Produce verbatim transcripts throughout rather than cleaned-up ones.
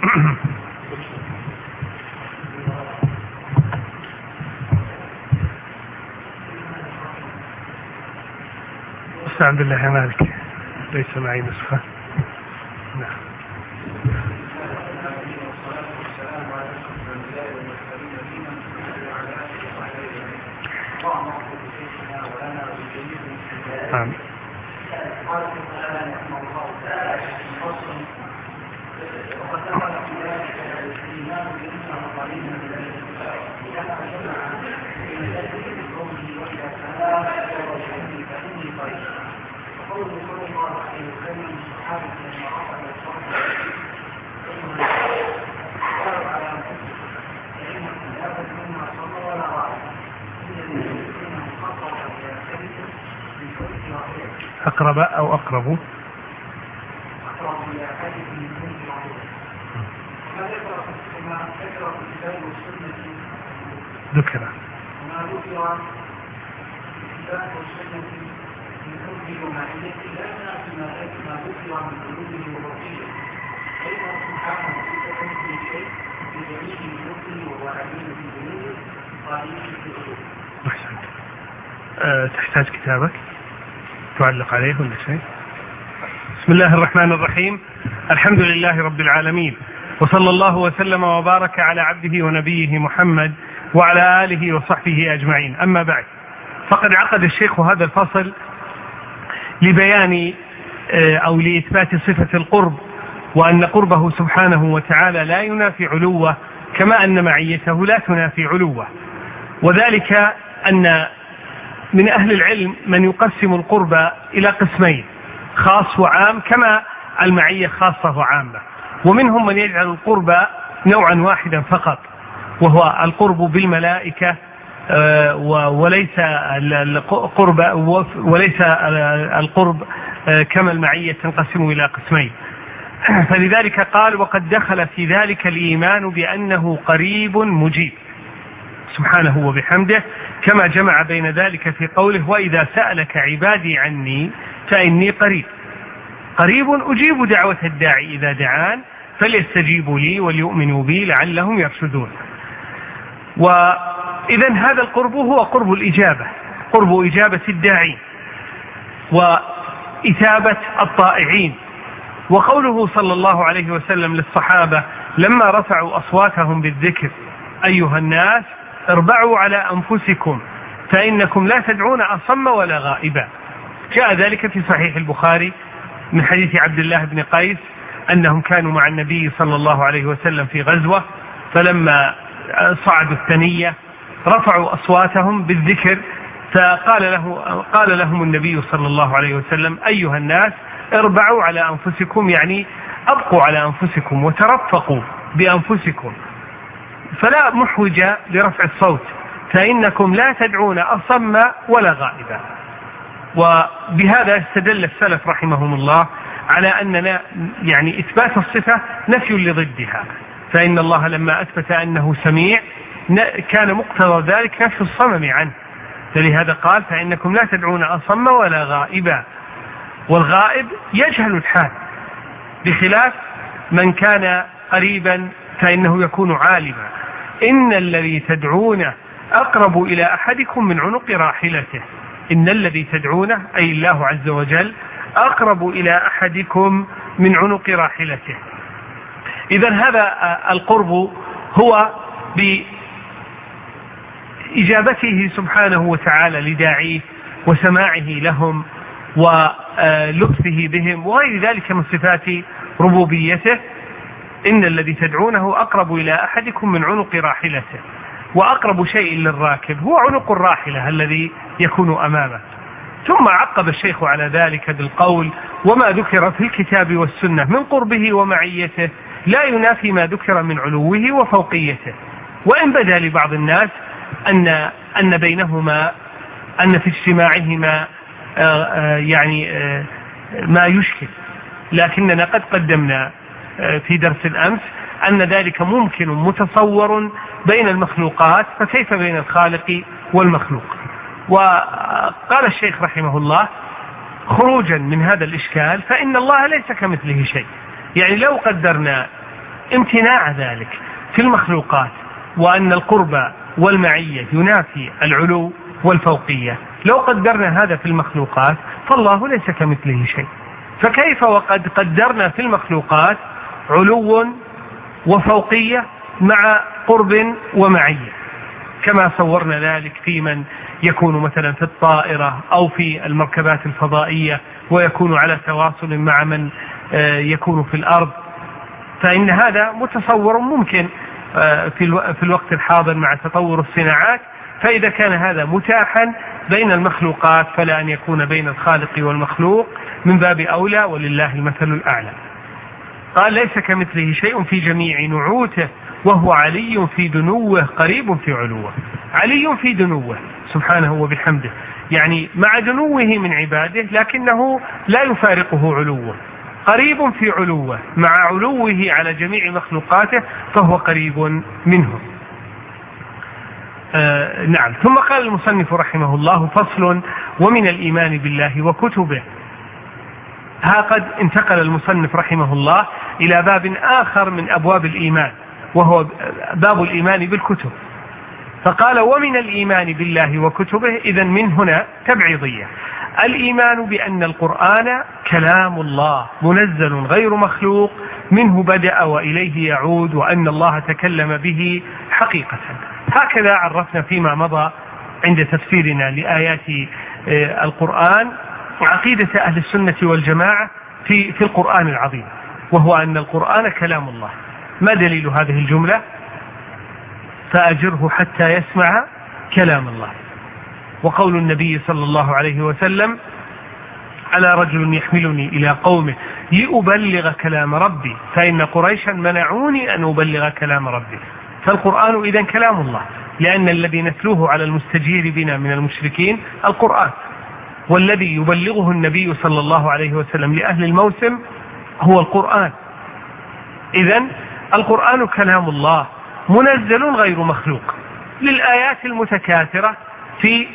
استعن بالله يا مالك، ليس معي نسخة. نعم. نعم. أقرب أو أقرب ذكر أه تحتاج كتابك تعلق عليه ولا شيء؟ بسم الله الرحمن الرحيم. الحمد لله رب العالمين، وصلى الله وسلم وبارك على عبده ونبيه محمد وعلى آله وصحبه أجمعين. أما بعد، فقد عقد الشيخ هذا الفصل لبيان أو لإثبات صفة القرب، وأن قربه سبحانه وتعالى لا ينافي علوه، كما أن معيته لا تنافي علوه. وذلك أن من أهل العلم من يقسم القرب إلى قسمين، خاص وعام، كما المعية خاصة وعامة. ومنهم من يجعل القرب نوعا واحدا فقط، وهو القرب بالملائكة، وليس القرب وليس القرب كما المعية تنقسم إلى قسمين. فلذلك قال: وقد دخل في ذلك الإيمان بأنه قريب مجيب سبحانه وبحمده، كما جمع بين ذلك في قوله: وإذا سألك عبادي عني فإني قريب قريب أجيب دعوة الداعي إذا دعان فليستجيبوا لي وليؤمنوا بي لعلهم يرشدون. وإذا هذا القرب هو قرب الإجابة، قرب إجابة الداعين وإثابة الطائعين. وقوله صلى الله عليه وسلم للصحابة لما رفعوا أصواتهم بالذكر: أيها الناس اربعوا على أنفسكم فإنكم لا تدعون أصم ولا غائبا. جاء ذلك في صحيح البخاري من حديث عبد الله بن قيس أنهم كانوا مع النبي صلى الله عليه وسلم في غزوة، فلما صعدوا الثنية رفعوا أصواتهم بالذكر، فقال له قال لهم النبي صلى الله عليه وسلم: أيها الناس اربعوا على أنفسكم، يعني أبقوا على أنفسكم وترفقوا بأنفسكم، فلا محوج لرفع الصوت، فإنكم لا تدعون أصم ولا غائبا. وبهذا استدل السلف رحمهم الله على أننا يعني إثبات الصفة نفي لضدها، فإن الله لما أثبت أنه سميع كان مقتضى ذلك نفي الصمم عنه، فلهذا قال: فإنكم لا تدعون أصم ولا غائبا. والغائب يجهل الحال، بخلاف من كان قريبا فإنه يكون عالما. إن الذي تدعونه أقرب إلى أحدكم من عنق راحلته. إن الذي تدعونه أي الله عز وجل أقرب إلى أحدكم من عنق راحلته. إذن هذا القرب هو بإجابته سبحانه وتعالى لداعيه وسماعه لهم ولطفه بهم وغير ذلك من صفات ربوبيته. إن الذي تدعونه أقرب إلى أحدكم من عنق راحلته، وأقرب شيء للراكب هو عنق الراحلة الذي يكون أمامه. ثم عقب الشيخ على ذلك بالقول: وما ذكر في الكتاب والسنة من قربه ومعيته لا ينافي ما ذكر من علوه وفوقيته. وإن بدا لبعض الناس أن أن بينهما أن في اجتماعهما يعني ما يشكل، لكننا قد قدمنا في درس الأمس أن ذلك ممكن متصور بين المخلوقات، فكيف بين الخالق والمخلوق؟ وقال الشيخ رحمه الله: خروجا من هذا الإشكال فإن الله ليس كمثله شيء. يعني لو قدرنا امتناع ذلك في المخلوقات، وأن القرب والمعية ينافي العلو والفوقية. لو قدرنا هذا في المخلوقات فالله ليس كمثله شيء، فكيف وقد قدرنا في المخلوقات علو وفوقية مع قرب ومعية، كما صورنا ذلك في من يكون مثلا في الطائرة أو في المركبات الفضائية ويكون على تواصل مع من يكون في الأرض. فإن هذا متصور ممكن في الوقت الحاضر مع تطور الصناعات. فإذا كان هذا متاحا بين المخلوقات فلا أن يكون بين الخالق والمخلوق من باب أولى، ولله المثل الأعلى. قال ليس كمثله شيء في جميع نعوته وهو علي في دنوه قريب في علوه. علي في دنوه سبحانه وبحمده، يعني مع دنوه من عباده لكنه لا يفارقه علوه. قريب في علوه مع علوه على جميع مخلوقاته فهو قريب منهم. آه نعم. ثم قال المصنف رحمه الله: فصل: ومن الإيمان بالله وكتبه. ها قد انتقل المصنف رحمه الله إلى باب آخر من أبواب الإيمان، وهو باب الإيمان بالكتب. فقال: ومن الإيمان بالله وكتبه. إذن من هنا تبعيضية. الإيمان بأن القرآن كلام الله منزل غير مخلوق، منه بدأ وإليه يعود، وأن الله تكلم به حقيقة. هكذا عرفنا فيما مضى عند تفسيرنا لآيات القرآن عقيدة أهل السنة والجماعة في في القرآن العظيم، وهو أن القرآن كلام الله. ما دليل هذه الجملة؟ فأجره حتى يسمع كلام الله. وقول النبي صلى الله عليه وسلم: على رجل يحملني إلى قومه لأبلغ كلام ربي فإن قريشا منعوني أن أبلغ كلام ربي. فالقرآن إذن كلام الله، لأن الذي نتلوه على المستجير بنا من المشركين القرآن، والذي يبلغه النبي صلى الله عليه وسلم لأهل الموسم هو القرآن. إذن القرآن كلام الله منزل غير مخلوق، للآيات المتكاثرة في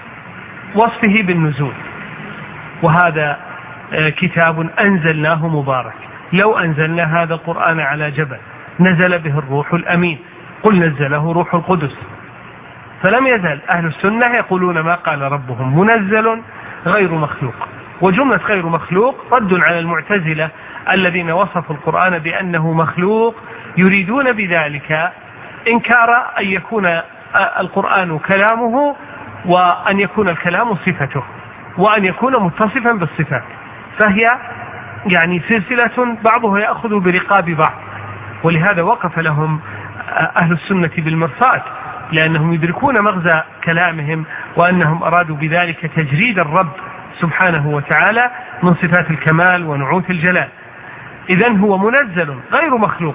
وصفه بالنزول. وهذا كتاب أنزلناه مبارك، لو أنزلنا هذا القرآن على جبل نزل به الروح الأمين، قل نزله روح القدس. فلم يزل أهل السنة يقولون ما قال ربهم: منزل غير مخلوق. وجملة غير مخلوق رد على المعتزلة الذين وصفوا القرآن بأنه مخلوق، يريدون بذلك إنكار أن يكون القرآن كلامه، وأن يكون الكلام صفته، وأن يكون متصفا بالصفات. فهي يعني سلسلة بعضها يأخذ برقاب بعض، ولهذا وقف لهم أهل السنة بالمرصاد، لأنهم يدركون مغزى كلامهم، وأنهم أرادوا بذلك تجريد الرب سبحانه وتعالى من صفات الكمال ونعوت الجلال. إذن هو منزل غير مخلوق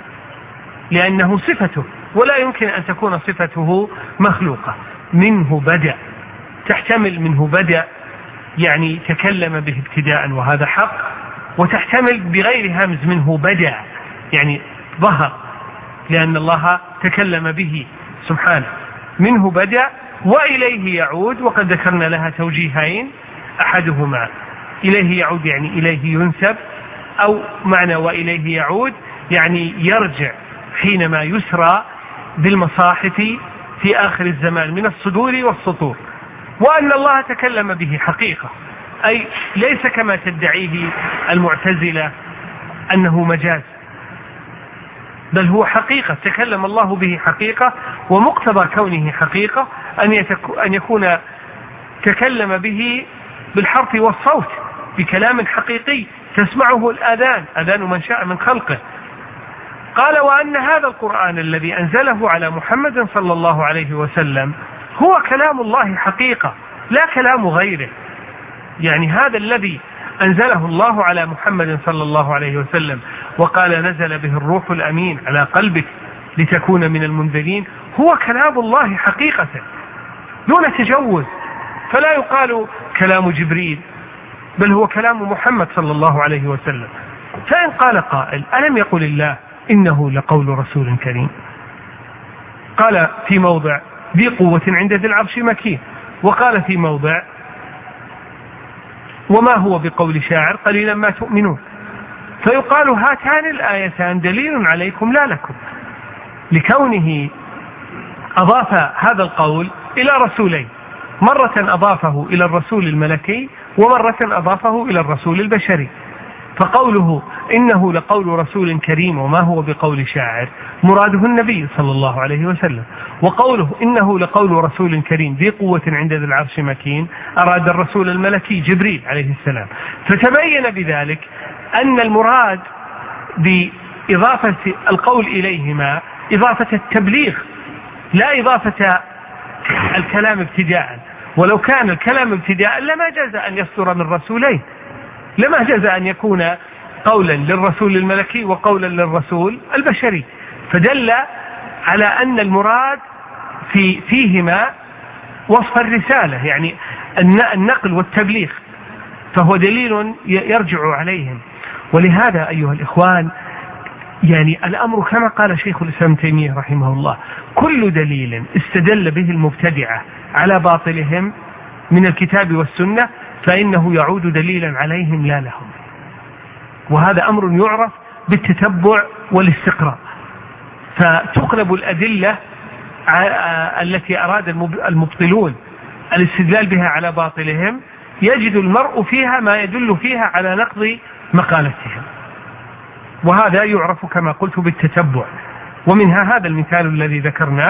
لأنه صفته، ولا يمكن أن تكون صفته مخلوقة. منه بدأ، تحتمل منه بدأ يعني تكلم به ابتداء وهذا حق، وتحتمل بغير همز منه بدأ يعني ظهر، لأن الله تكلم به سبحانه. منه بدأ وإليه يعود، وقد ذكرنا لها توجيهين: أحدهما إليه يعود يعني إليه ينسب، أو معنى وإليه يعود يعني يرجع حينما يسرى بالمصاحف في آخر الزمان من الصدور والسطور. وأن الله تكلم به حقيقة، أي ليس كما تدعيه المعتزلة أنه مجاز، بل هو حقيقة تكلم الله به حقيقة. ومقتضى كونه حقيقة أن يكون تكلم به بالحرف والصوت، بكلام حقيقي تسمعه الآذان، آذان من شاء من خلقه. قال: وأن هذا القرآن الذي أنزله على محمد صلى الله عليه وسلم هو كلام الله حقيقة، لا كلام غيره. يعني هذا الذي أنزله الله على محمد صلى الله عليه وسلم وقال: نزل به الروح الأمين على قلبك لتكون من المنذرين، هو كلام الله حقيقة دون تجوز. فلا يقال كلام جبريل، بل هو كلام محمد صلى الله عليه وسلم. فإن قال قائل: ألم يقل الله إنه لقول رسول كريم؟ قال في موضع: ذي قوة عند ذي العرش مكين. وقال في موضع: وما هو بقول شاعر قليلا ما تؤمنون. فيقال هاتان الآيتان دليل عليكم لا لكم، لكونه أضاف هذا القول إلى رسولين، مرة أضافه إلى الرسول الملكي ومرة أضافه إلى الرسول البشري. فقوله إنه لقول رسول كريم وما هو بقول شاعر مراده النبي صلى الله عليه وسلم، وقوله إنه لقول رسول كريم ذي قوة عند ذي العرش مكين أراد الرسول الملكي جبريل عليه السلام. فتبين بذلك أن المراد بإضافة القول إليهما إضافة التبليغ لا إضافة الكلام ابتداء، ولو كان الكلام ابتداء لما جاز أن يصدر من رسولين، لما جاز أن يكون قولا للرسول الملكي وقولا للرسول البشري. فدل على أن المراد في فيهما وصف الرسالة، يعني النقل والتبليغ، فهو دليل يرجع عليهم. ولهذا أيها الإخوان يعني الأمر كما قال شيخ الإسلام تيمية رحمه الله، كل دليل استدل به المبتدعة على باطلهم من الكتاب والسنة فإنه يعود دليلا عليهم لا لهم، وهذا أمر يعرف بالتتبع والاستقراء. فتقلب الأدلة التي أراد المبطلون الاستدلال بها على باطلهم، يجد المرء فيها ما يدل فيها على نقض مقالتهم، وهذا يعرف كما قلت بالتتبع. ومنها هذا المثال الذي ذكرناه،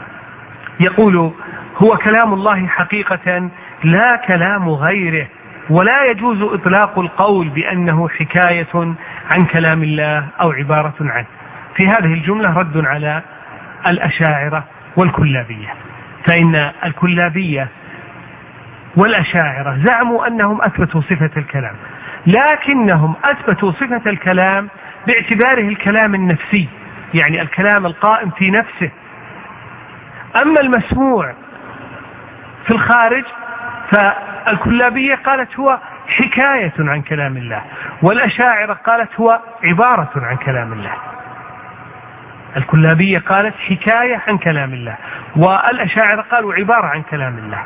يقول هو كلام الله حقيقة لا كلام غيره، ولا يجوز إطلاق القول بأنه حكاية عن كلام الله أو عبارة عنه. في هذه الجملة رد على الأشاعرة والكلابية، فإن الكلابية والأشاعرة زعموا أنهم أثبتوا صفة الكلام، لكنهم أثبتوا صفة الكلام باعتباره الكلام النفسي، يعني الكلام القائم في نفسه. أما المسموع في الخارج فالكلابية قالت هو حكاية عن كلام الله، والأشاعرة قالت هو عبارة عن كلام الله. الكلابية قالت حكاية عن كلام الله، والأشاعرة قالوا عبارة عن كلام الله،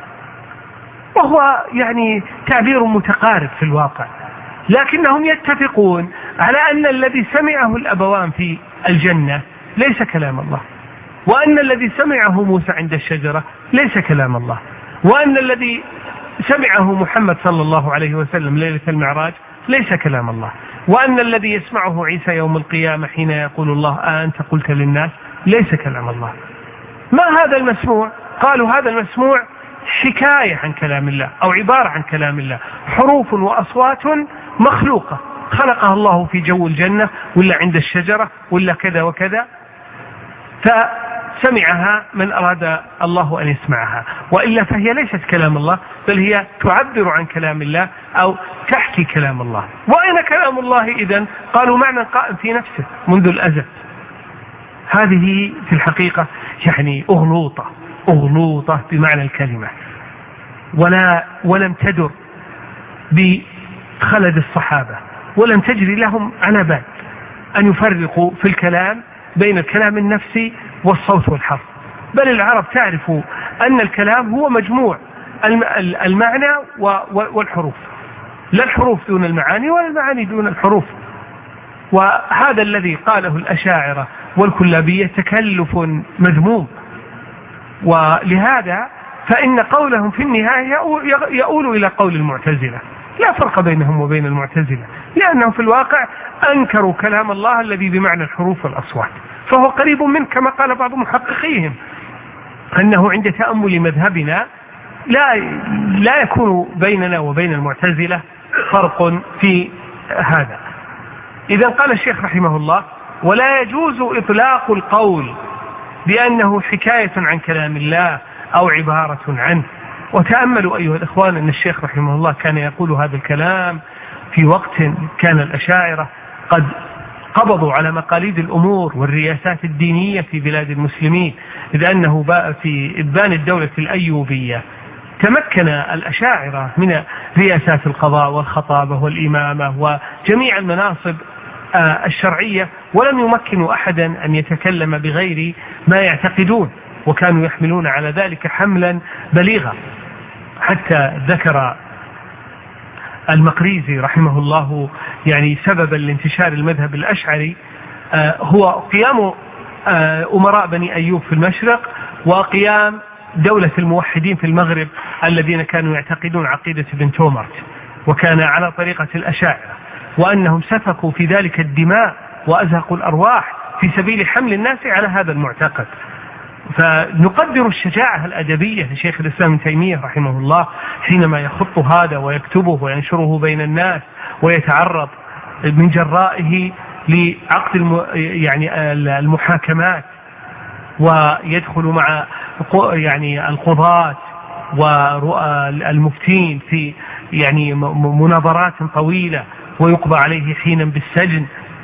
وهو يعني تعبير متقارب في الواقع، لكنهم يتفقون على أن الذي سمعه الأبوان في الجنة ليس كلام الله، وأن الذي سمعه موسى عند الشجرة ليس كلام الله، وأن الذي سمعه محمد صلى الله عليه وسلم ليلة المعراج ليس كلام الله، وأن الذي يسمعه عيسى يوم القيامة حين يقول الله أنت قلت للناس ليس كلام الله. ما هذا المسموع؟ قالوا هذا المسموع حكاية عن كلام الله أو عبارة عن كلام الله، حروف وأصوات مخلوقة خلقها الله في جو الجنة ولا عند الشجرة ولا كذا وكذا، فسمعها من أراد الله أن يسمعها، وإلا فهي ليست كلام الله، بل هي تعبر عن كلام الله أو تحكي كلام الله. وأين كلام الله إذن؟ قالوا معنى قائم في نفسه منذ الأزل. هذه في الحقيقة يعني أغلوطة أغلوطة بمعنى الكلمة، ولا ولم تدر بخلد الصحابة، ولم تجري لهم على بال أن يفرقوا في الكلام بين الكلام النفسي والصوت والحرف، بل العرب تعرف أن الكلام هو مجموع المعنى والحروف، لا الحروف دون المعاني ولا المعاني دون الحروف. وهذا الذي قاله الأشاعرة والكلابية تكلف مذموم، ولهذا فإن قولهم في النهاية يؤول إلى قول المعتزلة، لا فرق بينهم وبين المعتزلة، لأنهم في الواقع أنكروا كلام الله الذي بمعنى الحروف والأصوات، فهو قريب من كما قال بعض محققيهم أنه عند تأمل مذهبنا لا لا يكون بيننا وبين المعتزلة فرق في هذا. إذا قال الشيخ رحمه الله ولا يجوز إطلاق القول بأنه حكاية عن كلام الله أو عبارة عنه. وتأملوا أيها الإخوان أن الشيخ رحمه الله كان يقول هذا الكلام في وقت كان الأشاعرة قد قبضوا على مقاليد الأمور والرياسات الدينية في بلاد المسلمين، إذ أنه باء في إبان الدولة الأيوبية تمكن الأشاعرة من رياسات القضاء والخطابة والإمامة وجميع المناصب الشرعية، ولم يمكنوا أحدا أن يتكلم بغير ما يعتقدون، وكانوا يحملون على ذلك حملا بليغا. حتى ذكر المقريزي رحمه الله يعني سببا لانتشار المذهب الأشعري هو قيام أمراء بني أيوب في المشرق وقيام دولة الموحدين في المغرب الذين كانوا يعتقدون عقيدة ابن تومرت وكان على طريقة الأشاعرة، وأنهم سفكوا في ذلك الدماء وأزهقوا الأرواح في سبيل حمل الناس على هذا المعتقد. فنقدر الشجاعة الأدبية لشيخ الإسلام ابن تيمية رحمه الله حينما يخط هذا ويكتبه وينشره بين الناس ويتعرض من جرائه لعقد الم... يعني المحاكمات ويدخل مع يعني القضاة والمفتين في يعني مناظرات طويلة ويقضى عليه حينا بالسجن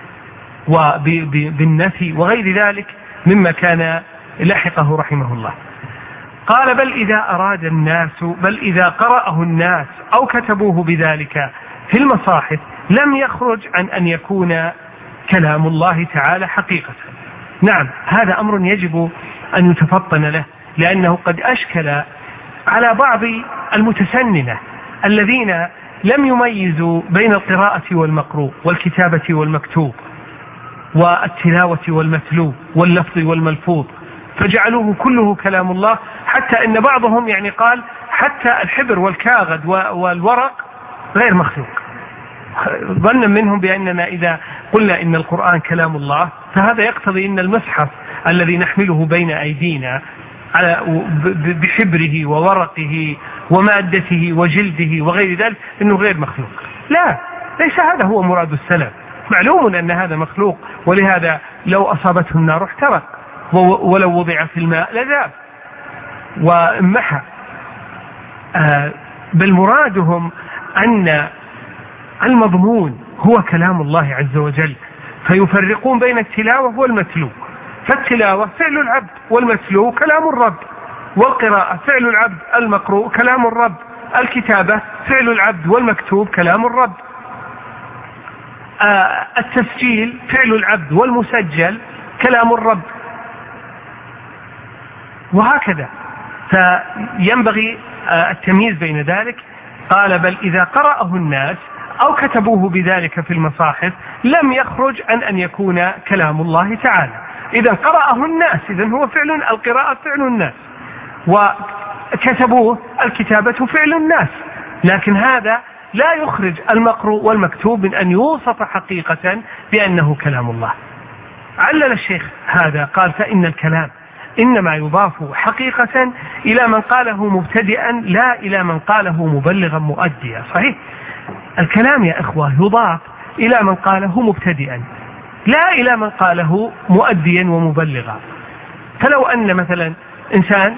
وبالنفي وغير ذلك مما كان لحقه رحمه الله. قال بل إذا أراد الناس بل إذا قرأه الناس أو كتبوه بذلك في المصاحف لم يخرج عن أن يكون كلام الله تعالى حقيقة. نعم، هذا أمر يجب أن يتفطن له، لأنه قد أشكل على بعض المتسننة الذين لم يميزوا بين القراءة والمقروء والكتابة والمكتوب والتلاوة والمتلو واللفظ والملفوظ، فجعلوه كله كلام الله، حتى إن بعضهم يعني قال حتى الحبر والكاغد والورق غير مخلوق، ظنا منهم بأننا إذا قلنا إن القرآن كلام الله فهذا يقتضي إن المصحف الذي نحمله بين أيدينا على بحبره وورقه ومادته وجلده وغير ذلك إنه غير مخلوق. لا، ليس هذا هو مراد السلف. معلوم أن هذا مخلوق، ولهذا لو أصابته النار احترق ولو وضع في الماء لذاب ومحى. آه بل مرادهم أن المضمون هو كلام الله عز وجل، فيفرقون بين التلاوة والمتلو، فالتلاوة فعل العبد والمتلو كلام الرب، والقراءة فعل العبد المقروء كلام الرب، الكتابة فعل العبد والمكتوب كلام الرب، آه التسجيل فعل العبد والمسجل كلام الرب، وهكذا. فينبغي آه التمييز بين ذلك. قال بل إذا قرأه الناس أو كتبوه بذلك في المصاحف لم يخرج عن أن يكون كلام الله تعالى. إذا قرأه الناس، إذن هو فعل القراءة فعل الناس، وكتبوه الكتابة فعل الناس، لكن هذا لا يخرج المقروء والمكتوب من أن يوصف حقيقة بأنه كلام الله. علل الشيخ هذا قال فإن الكلام إنما يضاف حقيقة إلى من قاله مبتدئا لا إلى من قاله مبلغا مؤديا. صحيح، الكلام يا إخوة يضاف إلى من قاله مبتدئا لا إلى من قاله مؤديا ومبلغا. فلو أن مثلا إنسان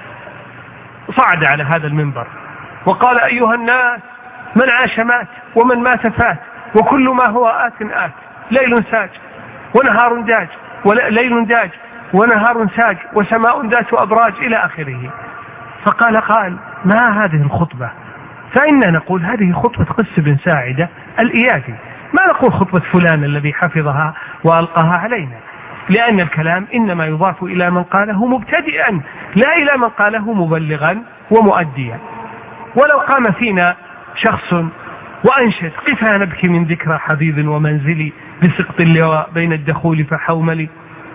صعد على هذا المنبر وقال أيها الناس من عاش مات ومن مات فات وكل ما هو آت آت، ليل ساج ونهار داج وليل داج ونهار ساج وسماء ذات أبراج إلى آخره، فقال قال ما هذه الخطبة؟ فإننا نقول هذه خطبة قس بن ساعدة الإيادي، ما نقول خطبة فلان الذي حفظها وألقاها علينا، لأن الكلام إنما يضاف إلى من قاله مبتدئا لا إلى من قاله مبلغا ومؤديا. ولو قام فينا شخص وأنشد قفا نبكي من ذكرى حبيب ومنزلي بسقط اللواء بين الدخول فحوملي،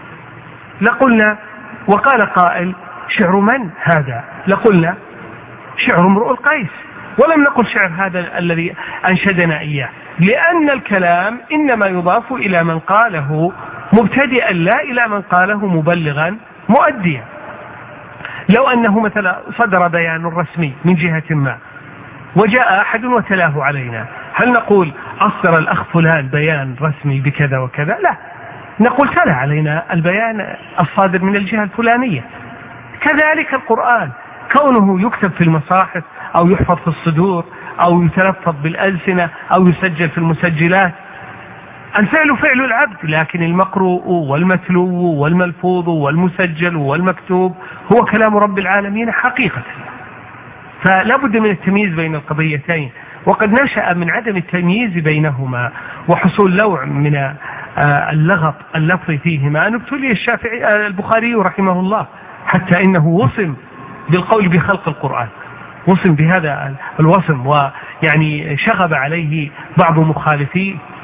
لقلنا وقال قائل شعر من هذا؟ لقلنا شعر امرؤ القيس، ولم نقل شعر هذا الذي أنشدنا إياه، لأن الكلام إنما يضاف إلى من قاله مبتدئا لا إلى من قاله مبلغا مؤديا. لو أنه مثلا صدر بيان رسمي من جهة ما وجاء أحد وتلاه علينا، هل نقول أصدر الأخ فلان بيان رسمي بكذا وكذا؟ لا، نقول تلا علينا البيان الصادر من الجهة الفلانية. كذلك القرآن كونه يكتب في المصاحف أو يحفظ في الصدور أو يتلفظ بالألسنة أو يسجل في المسجلات، الفعل فعل العبد، لكن المقروء والمتلو والملفوظ والمسجل والمكتوب هو كلام رب العالمين حقيقة. فلا بد من التمييز بين القضيتين، وقد نشأ من عدم التمييز بينهما وحصول نوع من اللغط اللفظ فيهما أن ابتلي الشافعي البخاري رحمه الله حتى إنه وصم بالقول بخلق القرآن، وصم بهذا الوصم، ويعني شغب عليه بعض مخالفيه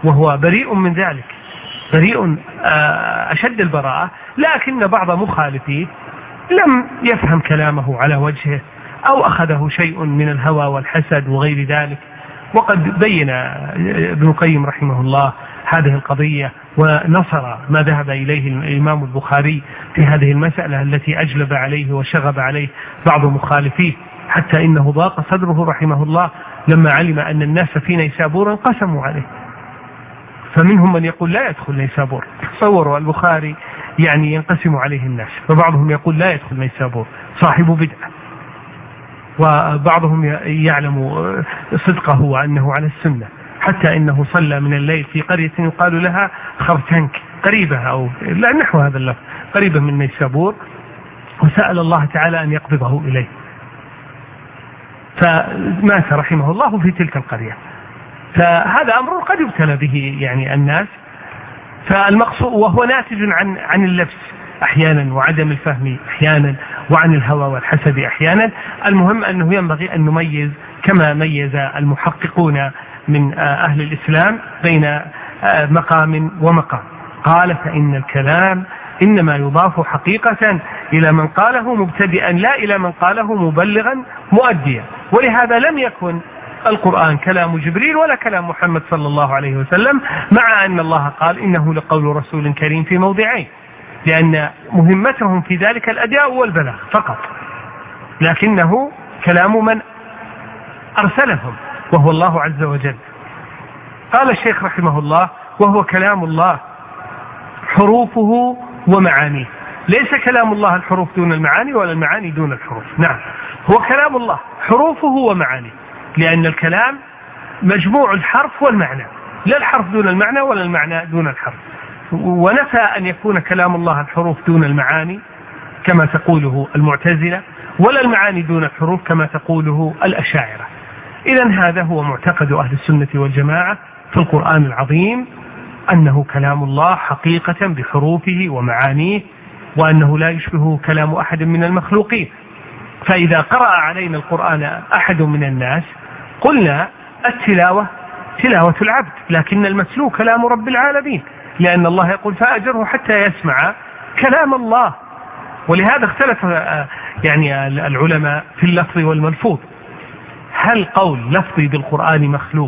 وهو بريء من ذلك، بريء أشد البراءة، لكن بعض مخالفيه لم يفهم كلامه على وجهه أو أخذه شيء من الهوى والحسد وغير ذلك. وقد بين ابن القيم رحمه الله هذه القضية ونصر ما ذهب إليه الإمام البخاري في هذه المسألة التي أجلب عليه وشغب عليه بعض مخالفيه، حتى إنه ضاق صدره رحمه الله لما علم أن الناس في نيسابور انقسموا عليه، فمنهم من يقول لا يدخل نيسابور. تصوروا البخاري يعني ينقسم عليه الناس، فبعضهم يقول لا يدخل نيسابور صاحب بدعة، وبعضهم يعلم صدقه وأنه على السنة، حتى إنه صلى من الليل في قرية يقال لها خرتنك قريبة أو لا نحو هذا اللفظ قريبة من نيسابور، وسأل الله تعالى أن يقبضه إليه، فمات رحمه الله في تلك القرية. فهذا أمر قد يبتلى به يعني الناس، فالمقصود وهو ناتج عن عن اللبس أحيانا وعدم الفهم أحيانا وعن الهوى والحسد أحيانا. المهم أنه ينبغي أن نميز كما ميز المحققون من أهل الإسلام بين مقام ومقام. قال فإن الكلام إنما يضاف حقيقة إلى من قاله مبتدئا لا إلى من قاله مبلغا مؤديا، ولهذا لم يكن القرآن كلام جبريل ولا كلام محمد صلى الله عليه وسلم، مع أن الله قال إنه لقول رسول كريم في موضعين، لأن مهمتهم في ذلك الأداء والبلاغ فقط، لكنه كلام من أرسلهم وهو الله عز وجل. قال الشيخ رحمه الله وهو كلام الله حروفه ومعانيه، ليس كلام الله الحروف دون المعاني ولا المعاني دون الحروف، نعم هو كلام الله حروفه ومعانيه، لأن الكلام مجموع الحرف والمعنى، لا الحرف دون المعنى ولا المعنى دون الحرف. ونفى أن يكون كلام الله الحروف دون المعاني كما تقوله المعتزلة، ولا المعاني دون الحروف كما تقوله الأشاعرة. إذن هذا هو معتقد أهل السنة والجماعة في القرآن العظيم، أنه كلام الله حقيقة بحروفه ومعانيه، وأنه لا يشبه كلام أحد من المخلوقين. فإذا قرأ علينا القرآن أحد من الناس قلنا التلاوة تلاوة العبد، لكن المتلو كلام رب العالمين، لأن الله يقول فأجره حتى يسمع كلام الله. ولهذا اختلف يعني العلماء في اللفظ والملفوظ، هل قول لفظي بالقرآن مخلوق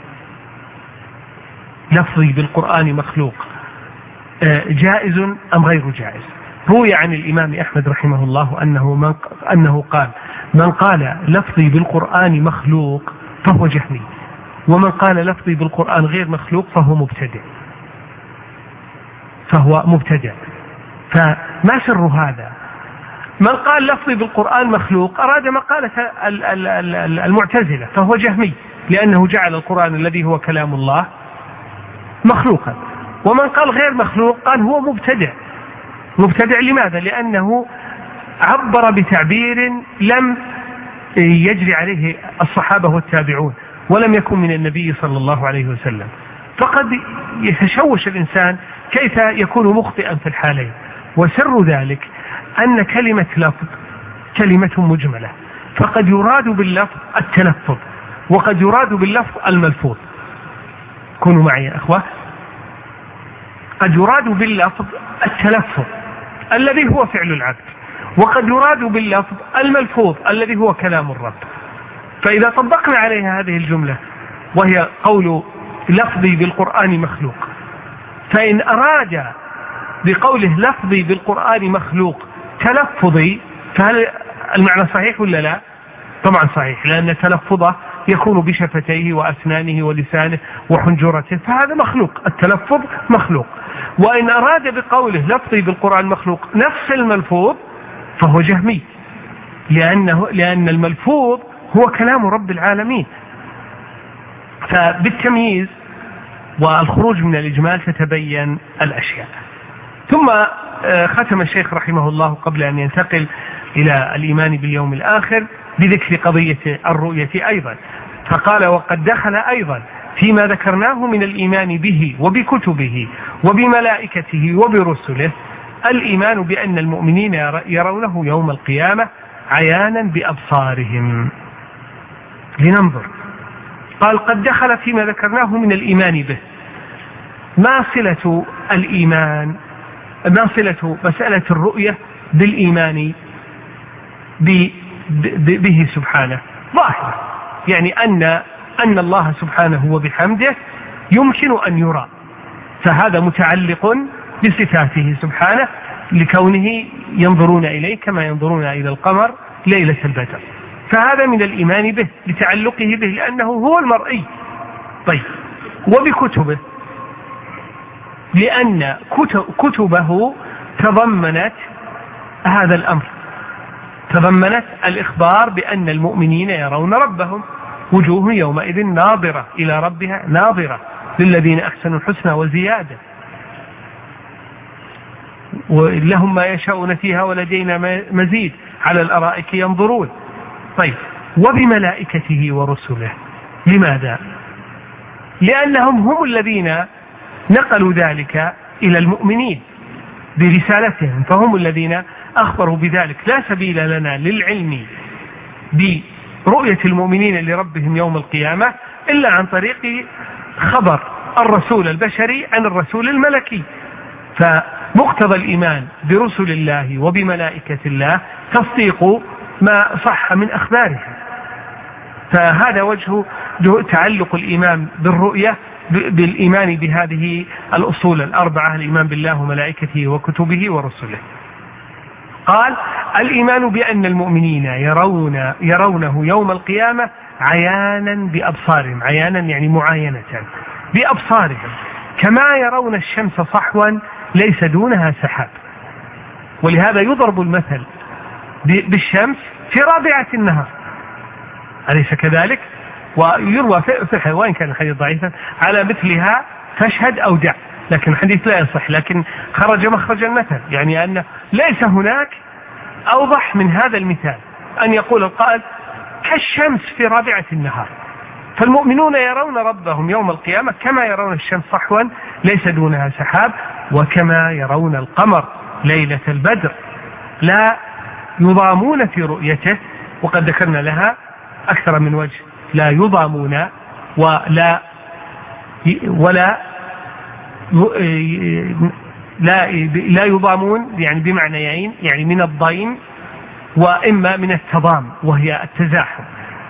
لفظي بالقرآن مخلوق جائز أم غير جائز؟ روي عن الإمام أحمد رحمه الله أنه, من أنه قال من قال لفظي بالقرآن مخلوق فهو جهمي، ومن قال لفظي بالقرآن غير مخلوق فهو مبتدع فهو مبتدع فما سر هذا؟ من قال لفظي بالقرآن مخلوق أراد مقالة المعتزلة فهو جهمي، لأنه جعل القرآن الذي هو كلام الله مخلوقا. ومن قال غير مخلوق قال هو مبتدع. مبتدع لماذا؟ لأنه عبر بتعبير لم يجري عليه الصحابة والتابعون، ولم يكن من النبي صلى الله عليه وسلم. فقد يتشوش الإنسان كيف يكون مخطئا في الحالين. وسر ذلك أن كلمة لفظ كلمة مجملة، فقد يراد باللفظ التلفظ وقد يراد باللفظ الملفوظ. كونوا معي يا أخوة، قد يراد باللفظ التلفظ الذي هو فعل العبد، وقد يراد باللفظ الملفوظ الذي هو كلام الرب. فإذا طبقنا عليها هذه الجملة وهي قول لفظي بالقرآن مخلوق، فإن أراد بقوله لفظي بالقرآن مخلوق تلفظي، فهل المعنى صحيح ولا لا؟ طبعا صحيح، لأن تلفظه يكون بشفتيه وأسنانه ولسانه وحنجرته، فهذا مخلوق، التلفظ مخلوق. وإن أراد بقوله لفظي بالقرآن مخلوق نفس الملفوظ فهو جهمي، لأنه لأن الملفوظ هو كلام رب العالمين. فبالتمييز والخروج من الإجمال تتبين الأشياء. ثم ختم الشيخ رحمه الله قبل أن ينتقل إلى الإيمان باليوم الآخر بذكر قضية الرؤية أيضا، فقال وقد دخل أيضا فيما ذكرناه من الإيمان به وبكتبه وبملائكته وبرسله الإيمان بأن المؤمنين يرونه يوم القيامة عيانا بأبصارهم. لننظر، قال قد دخل فيما ذكرناه من الإيمان به، ما صلة الإيمان، ما صلة مسألة الرؤية بالإيمان به سبحانه؟ ظاهر، يعني أن أن الله سبحانه وبحمده يمكن أن يرى، فهذا متعلق بصفاته سبحانه لكونه ينظرون إليه كما ينظرون إلى القمر ليلة البدر، فهذا من الإيمان به لتعلقه به لأنه هو المرئي. طيب، وبكتبه لأن كتبه تضمنت هذا الأمر، تضمنت الإخبار بأن المؤمنين يرون ربهم، وجوه يومئذ ناظرة إلى ربها ناظرة للذين أحسنوا الحسنى وزيادة ولهم ما يشاءون فيها ولدينا مزيد على الأرائك ينظرون. طيب، وبملائكته ورسله. لماذا؟ لأنهم هم الذين نقلوا ذلك إلى المؤمنين برسالتهم، فهم الذين أخبروا بذلك. لا سبيل لنا للعلم برؤية المؤمنين لربهم يوم القيامة إلا عن طريق خبر الرسول البشري عن الرسول الملكي، فمقتضى الإيمان برسل الله وبملائكة الله تصديق ما صح من أخبارهم. فهذا وجه تعلق الإيمان بالرؤية بالإيمان بهذه الأصول الأربعة: الإيمان بالله وملائكته وكتبه ورسله. قال: الإيمان بأن المؤمنين يرون يرونه يوم القيامة عيانا بأبصارهم، عيانا يعني معاينة بأبصارهم، كما يرون الشمس صحوا ليس دونها سحاب. ولهذا يضرب المثل بالشمس في رابعة النهار، أليس كذلك؟ ويروى في الحديث، وإن كان الحديث ضعيفا، على مثلها فاشهد أو دع، لكن الحديث لا يصح، لكن خرج مخرج المثل، يعني أن ليس هناك أوضح من هذا المثال أن يقول القائل كالشمس في رابعة النهار. فالمؤمنون يرون ربهم يوم القيامة كما يرون الشمس صحوا ليس دونها سحاب، وكما يرون القمر ليلة البدر، لا يضامون في رؤيته، وقد ذكرنا لها أكثر من وجه: لا يضامون ولا ولا لا لا يضامون، يعني بمعنيين، يعني من الضيم وإما من التضام وهي التزاحم.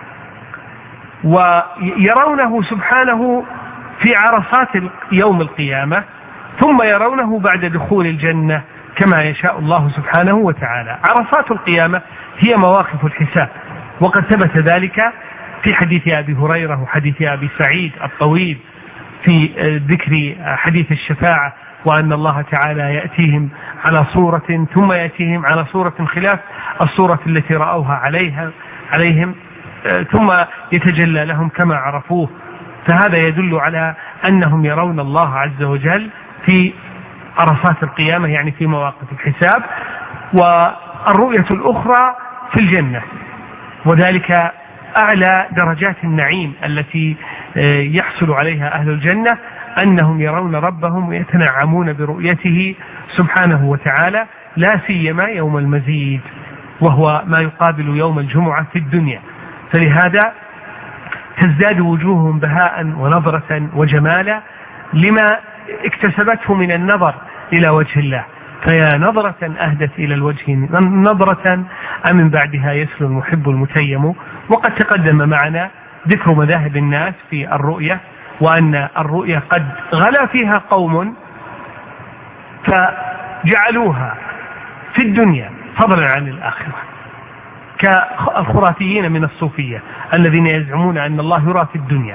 ويرونه سبحانه في عرصات يوم القيامة، ثم يرونه بعد دخول الجنة كما يشاء الله سبحانه وتعالى. عرصات القيامة هي مواقف الحساب، وقد ثبت ذلك في حديث أبي هريرة وحديث أبي سعيد الطويل في ذكر حديث الشفاعة، وأن الله تعالى يأتيهم على صورة ثم يأتيهم على صورة خلاف الصورة التي رأوها عليها عليهم ثم يتجلى لهم كما عرفوه. فهذا يدل على أنهم يرون الله عز وجل في عرصات القيامة، يعني في مواقف الحساب. والرؤية الأخرى في الجنة، وذلك أعلى درجات النعيم التي يحصل عليها أهل الجنة، أنهم يرون ربهم ويتنعمون برؤيته سبحانه وتعالى، لا سيما يوم المزيد، وهو ما يقابل يوم الجمعة في الدنيا. فلهذا تزداد وجوههم بهاء ونظرة وجمالا لما اكتسبته من النظر إلى وجه الله. فيا نظرة أهدت إلى الوجه نظرة أمن بعدها يسلو المحب المتيم. وقد تقدم معنا ذكر مذاهب الناس في الرؤية، وأن الرؤية قد غلا فيها قوم فجعلوها في الدنيا فضلا عن الآخرة، كالخرافيين من الصوفية الذين يزعمون أن الله يرى في الدنيا،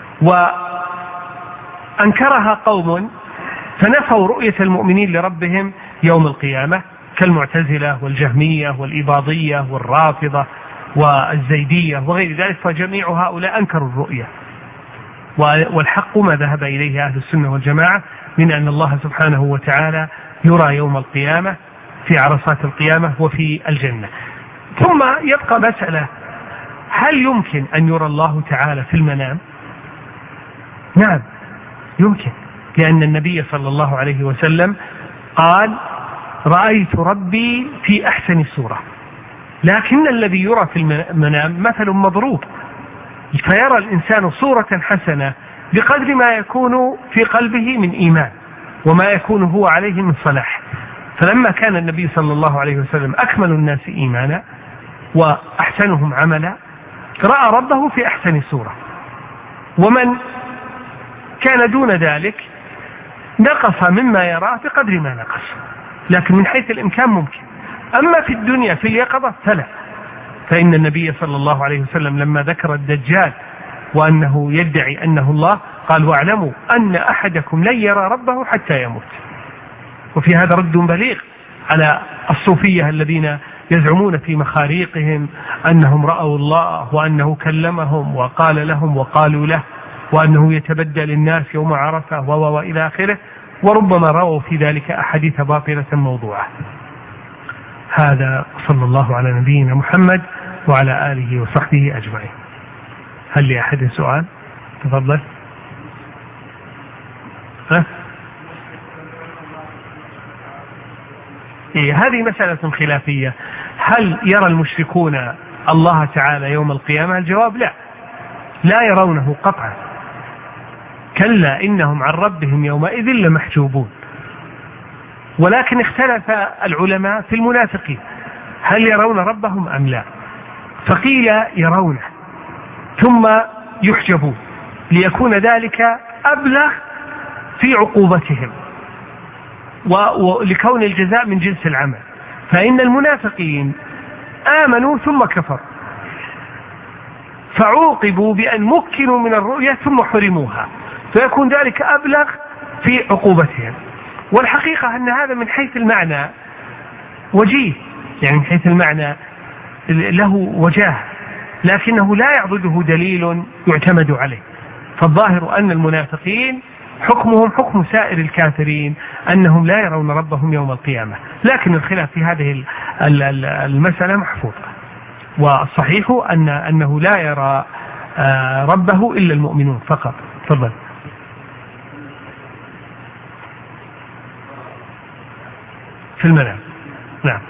وأنكرها قوم فنفوا رؤية المؤمنين لربهم يوم القيامة، كالمعتزلة والجهمية والإباضية والرافضة والزيدية وغير ذلك. فجميع هؤلاء أنكروا الرؤية، والحق ما ذهب إليه أهل السنة والجماعة من أن الله سبحانه وتعالى يرى يوم القيامة في عرصات القيامة وفي الجنة. ثم يبقى مسألة: هل يمكن أن يرى الله تعالى في المنام؟ نعم يمكن، لأن النبي صلى الله عليه وسلم قال: رأيت ربي في أحسن صورة. لكن الذي يرى في المنام مثل مضروب، فيرى الإنسان صورة حسنة بقدر ما يكون في قلبه من إيمان وما يكون هو عليه من صلاح. فلما كان النبي صلى الله عليه وسلم أكمل الناس إيمانا وأحسنهم عملا رأى ربه في أحسن صورة، ومن كان دون ذلك نقص مما يراه بقدر ما نقص، لكن من حيث الإمكان ممكن. أما في الدنيا في اليقظة فلا، فإن النبي صلى الله عليه وسلم لما ذكر الدجال وأنه يدعي أنه الله قال واعلموا أن أحدكم لن يرى ربه حتى يموت. وفي هذا رد بليغ على الصوفية الذين يزعمون في مخاريقهم أنهم رأوا الله وأنه كلمهم وقال لهم وقالوا له وأنه يتبدل الناس يوم عرفة وإلى آخره، وربما رأوا في ذلك أحاديث باطلة موضوعة. هذا صلى الله على نبينا محمد وعلى آله وصحبه أجمعين. هل لأحد سؤال؟ تفضل. ها؟ إيه هذه مسألة خلافية. هل يرى المشركون الله تعالى يوم القيامة؟ الجواب لا، لا يرونه قطعا، كلا إنهم عن ربهم يومئذ لمحجوبون. ولكن اختلف العلماء في المنافقين هل يرون ربهم أم لا، فقيل يرونه ثم يحجبون ليكون ذلك أبلغ في عقوبتهم ولكون الجزاء من جنس العمل. فإن المنافقين آمنوا ثم كفروا فعوقبوا بأن مكنوا من الرؤية ثم حرموها، فيكون ذلك أبلغ في عقوبتهم. والحقيقة أن هذا من حيث المعنى وجيه، يعني من حيث المعنى له وجاه، لكنه لا يعضده دليل يعتمد عليه. فالظاهر أن المنافقين حكمهم حكم سائر الكافرين أنهم لا يرون ربهم يوم القيامة، لكن الخلاف في هذه المسألة محفوظ. والصحيح أن أنه لا يرى ربه إلا المؤمنون فقط. تفضل. في المنام. نعم.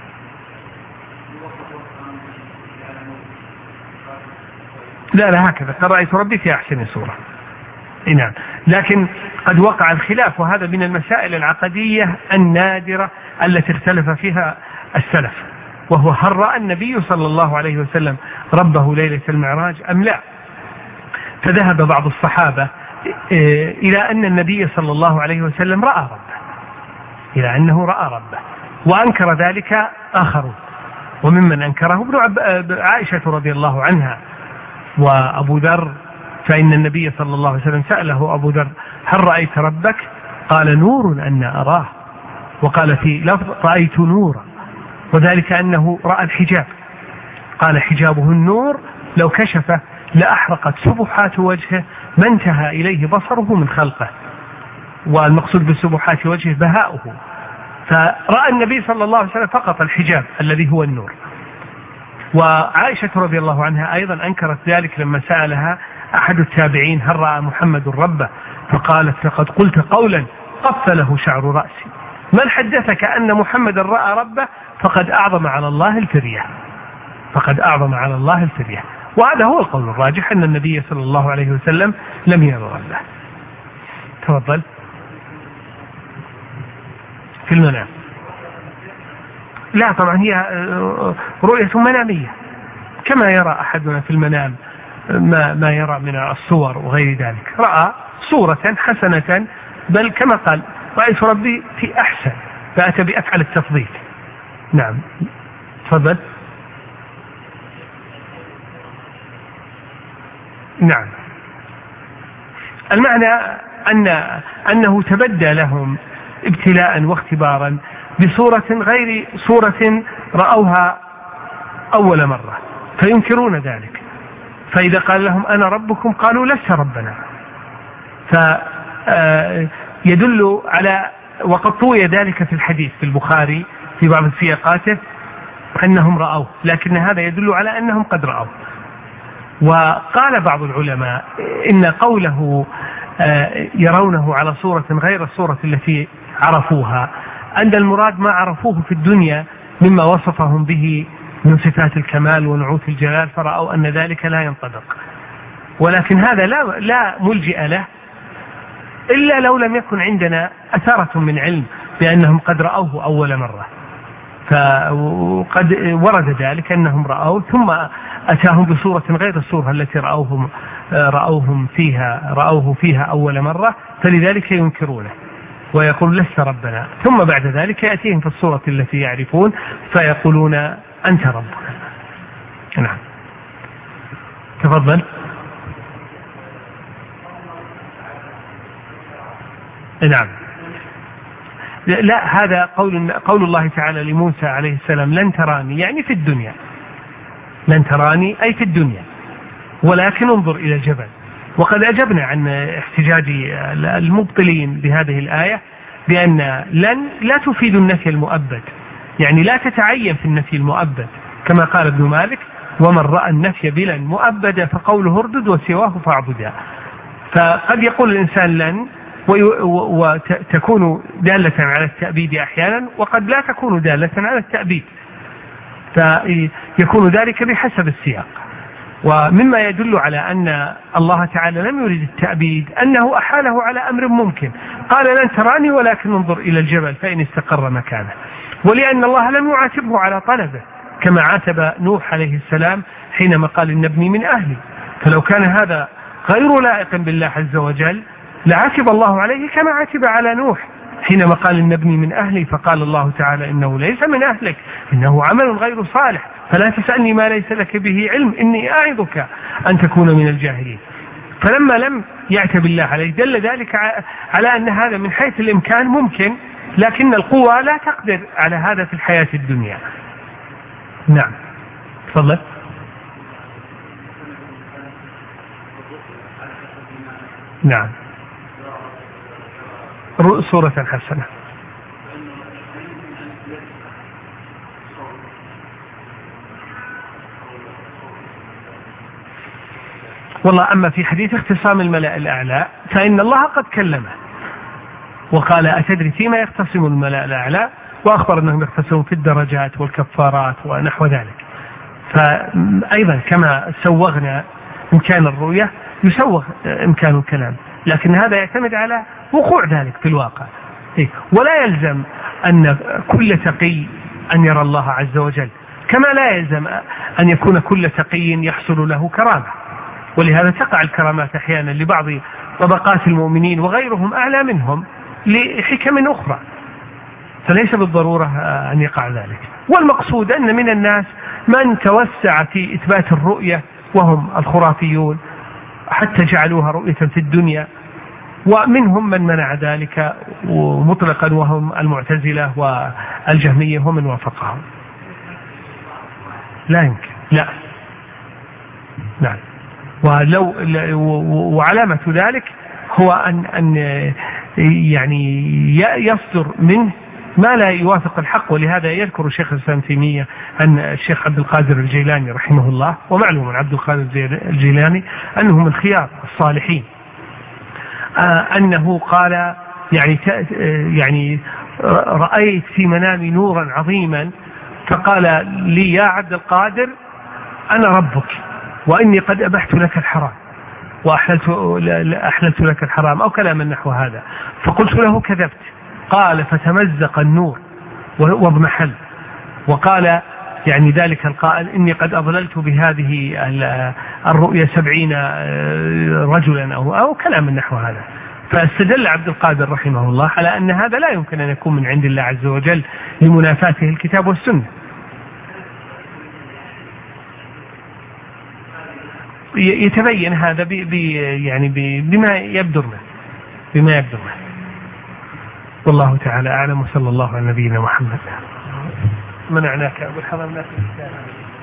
لا لا هكذا قد رأيت ربي في أحسن صورة. نعم. لكن قد وقع الخلاف، وهذا من المسائل العقدية النادرة التي اختلف فيها السلف، وهو هل رأى النبي صلى الله عليه وسلم ربه ليلة المعراج أم لا. فذهب بعض الصحابة إلى أن النبي صلى الله عليه وسلم رأى ربه، إلى أنه رأى ربه، وأنكر ذلك آخرون، وممن أنكره ابن عب... عائشة رضي الله عنها وأبو ذر، فإن النبي صلى الله عليه وسلم سأله أبو ذر هل رأيت ربك؟ قال نور أن أراه، وقال في لفظ رأيت نورا، وذلك أنه رأى الحجاب، قال حجابه النور لو كشفه لأحرقت سبحات وجهه ما انتهى إليه بصره من خلقه، والمقصود بسبحات وجهه بهاؤه. فرأى النبي صلى الله عليه وسلم فقط الحجاب الذي هو النور. وعائشة رضي الله عنها أيضا أنكرت ذلك لما سألها أحد التابعين هل رأى محمد ربه؟ فقالت لقد قلت قولا قفله شعر رأسي، من حدثك أن محمد رأى ربه فقد أعظم على الله الفرية، فقد أعظم على الله الفرية. وهذا هو القول الراجح أن النبي صلى الله عليه وسلم لم يرى ربه. تفضل. في المنام. لا طبعا هي رؤية منامية كما يرى أحدنا في المنام ما, ما يرى من الصور وغير ذلك. رأى صورة حسنة، بل كما قال رأيت ربي في أحسن، فأتى بأفعل التفضيل. نعم. تفضل. نعم. المعنى أن أنه تبدى لهم ابتلاء واختبارا بصورة غير صورة رأوها أول مرة فينكرون ذلك. فإذا قال لهم أنا ربكم قالوا لست ربنا، فيدل على، وقد طوي ذلك في الحديث في البخاري في بعض سياقاته أنهم رأوه، لكن هذا يدل على أنهم قد رأوه. وقال بعض العلماء إن قوله يرونه على صورة غير الصورة التي عرفوها أن المراد ما عرفوه في الدنيا مما وصفهم به من صفات الكمال ونعوت الجلال، فرأوا أن ذلك لا ينطبق. ولكن هذا لا, لا ملجئ له إلا لو لم يكن عندنا أثارة من علم بأنهم قد رأوه أول مرة. فقد ورد ذلك أنهم رأوه ثم أتاهم بصورة غير الصورة التي رأوهم رأوهم فيها رأوه فيها أول مرة، فلذلك ينكرونه ويقول لست ربنا، ثم بعد ذلك يأتيهم في الصورة التي يعرفون فيقولون أنت ربنا. نعم تفضل. نعم لا، هذا قول قول الله تعالى لموسى عليه السلام لن تراني، يعني في الدنيا، لن تراني أي في الدنيا ولكن انظر إلى الجبل. وقد أجبنا عن احتجاج المبطلين بهذه الآية بأن لن لا تفيد النفي المؤبد، يعني لا تتعين في النفي المؤبد، كما قال ابن مالك ومن رأى النفي بلن مؤبدا فقوله اردد وسواه فاعبدا. فقد يقول الإنسان لن وتكون دالة على التأبيد أحيانا، وقد لا تكون دالة على التأبيد، فيكون ذلك بحسب السياق. ومما يدل على أن الله تعالى لم يرد التأبيد أنه أحاله على أمر ممكن، قال لن تراني ولكن انظر إلى الجبل فإن استقر مكانه، ولأن الله لم يعاتبه على طلبه كما عاتب نوح عليه السلام حينما قال إن ابني من أهلي. فلو كان هذا غير لائق بالله عز وجل لعاتب الله عليه كما عاتب على نوح حينما قال إن ابني من أهلي، فقال الله تعالى إنه ليس من أهلك إنه عمل غير صالح فلا تسألني ما ليس لك به علم إني أعظك أن تكون من الجاهلين. فلما لم يعتب الله عليه دل ذلك على أن هذا من حيث الإمكان ممكن، لكن القوة لا تقدر على هذا في الحياة الدنيا. نعم تفضل. نعم صورة حسنة. والله أما في حديث اختصام الملأ الأعلى فإن الله قد كلمه وقال أتدري فيما يختصم الملأ الأعلى، وأخبر أنهم يختصمون في الدرجات والكفارات ونحو ذلك. فأيضا كما سوغنا إمكان الرؤية يسوغ إمكان الكلام، لكن هذا يعتمد على وقوع ذلك في الواقع، ولا يلزم أن كل تقي أن يرى الله عز وجل، كما لا يلزم أن يكون كل تقي يحصل له كرامة. ولهذا تقع الكرامات أحيانا لبعض طبقات المؤمنين وغيرهم أعلى منهم لحكم أخرى، فليس بالضرورة أن يقع ذلك. والمقصود أن من الناس من توسع في إثبات الرؤية وهم الخرافيون حتى جعلوها رؤية في الدنيا، ومنهم من منع ذلك مطلقا وهم المعتزلة والجهمية ومن وافقهم. لا يمكن، لا نعم. ولو وعلامة ذلك هو أن أن يعني يصدر منه ما لا يوافق الحق. ولهذا يذكر الشيخ الإسلام تيمية أن الشيخ عبد القادر الجيلاني رحمه الله، ومعلوم عبد القادر الجيلاني أنه من خيار الصالحين، أنه قال يعني يعني رأيت في منامي نورا عظيما فقال لي يا عبد القادر أنا ربك وإني قد أبحت لك الحرام وأحللت أحللت لك الحرام أو كلام نحو هذا. فقلت له كذبت. قال فتمزق النور واضمحل، وقال يعني ذلك القائل إني قد أضللت بهذه الرؤيا سبعين رجلا أو, أو كلام نحو هذا. فاستدل عبد القادر رحمه الله على أن هذا لا يمكن أن يكون من عند الله عز وجل لمنافاته الكتاب والسنة. يتبين هذا ب يعني بما يبدر منه بما يبدر منه والله تعالى أعلم. وصلى الله على نبينا محمد. منعناك أبو الحضر.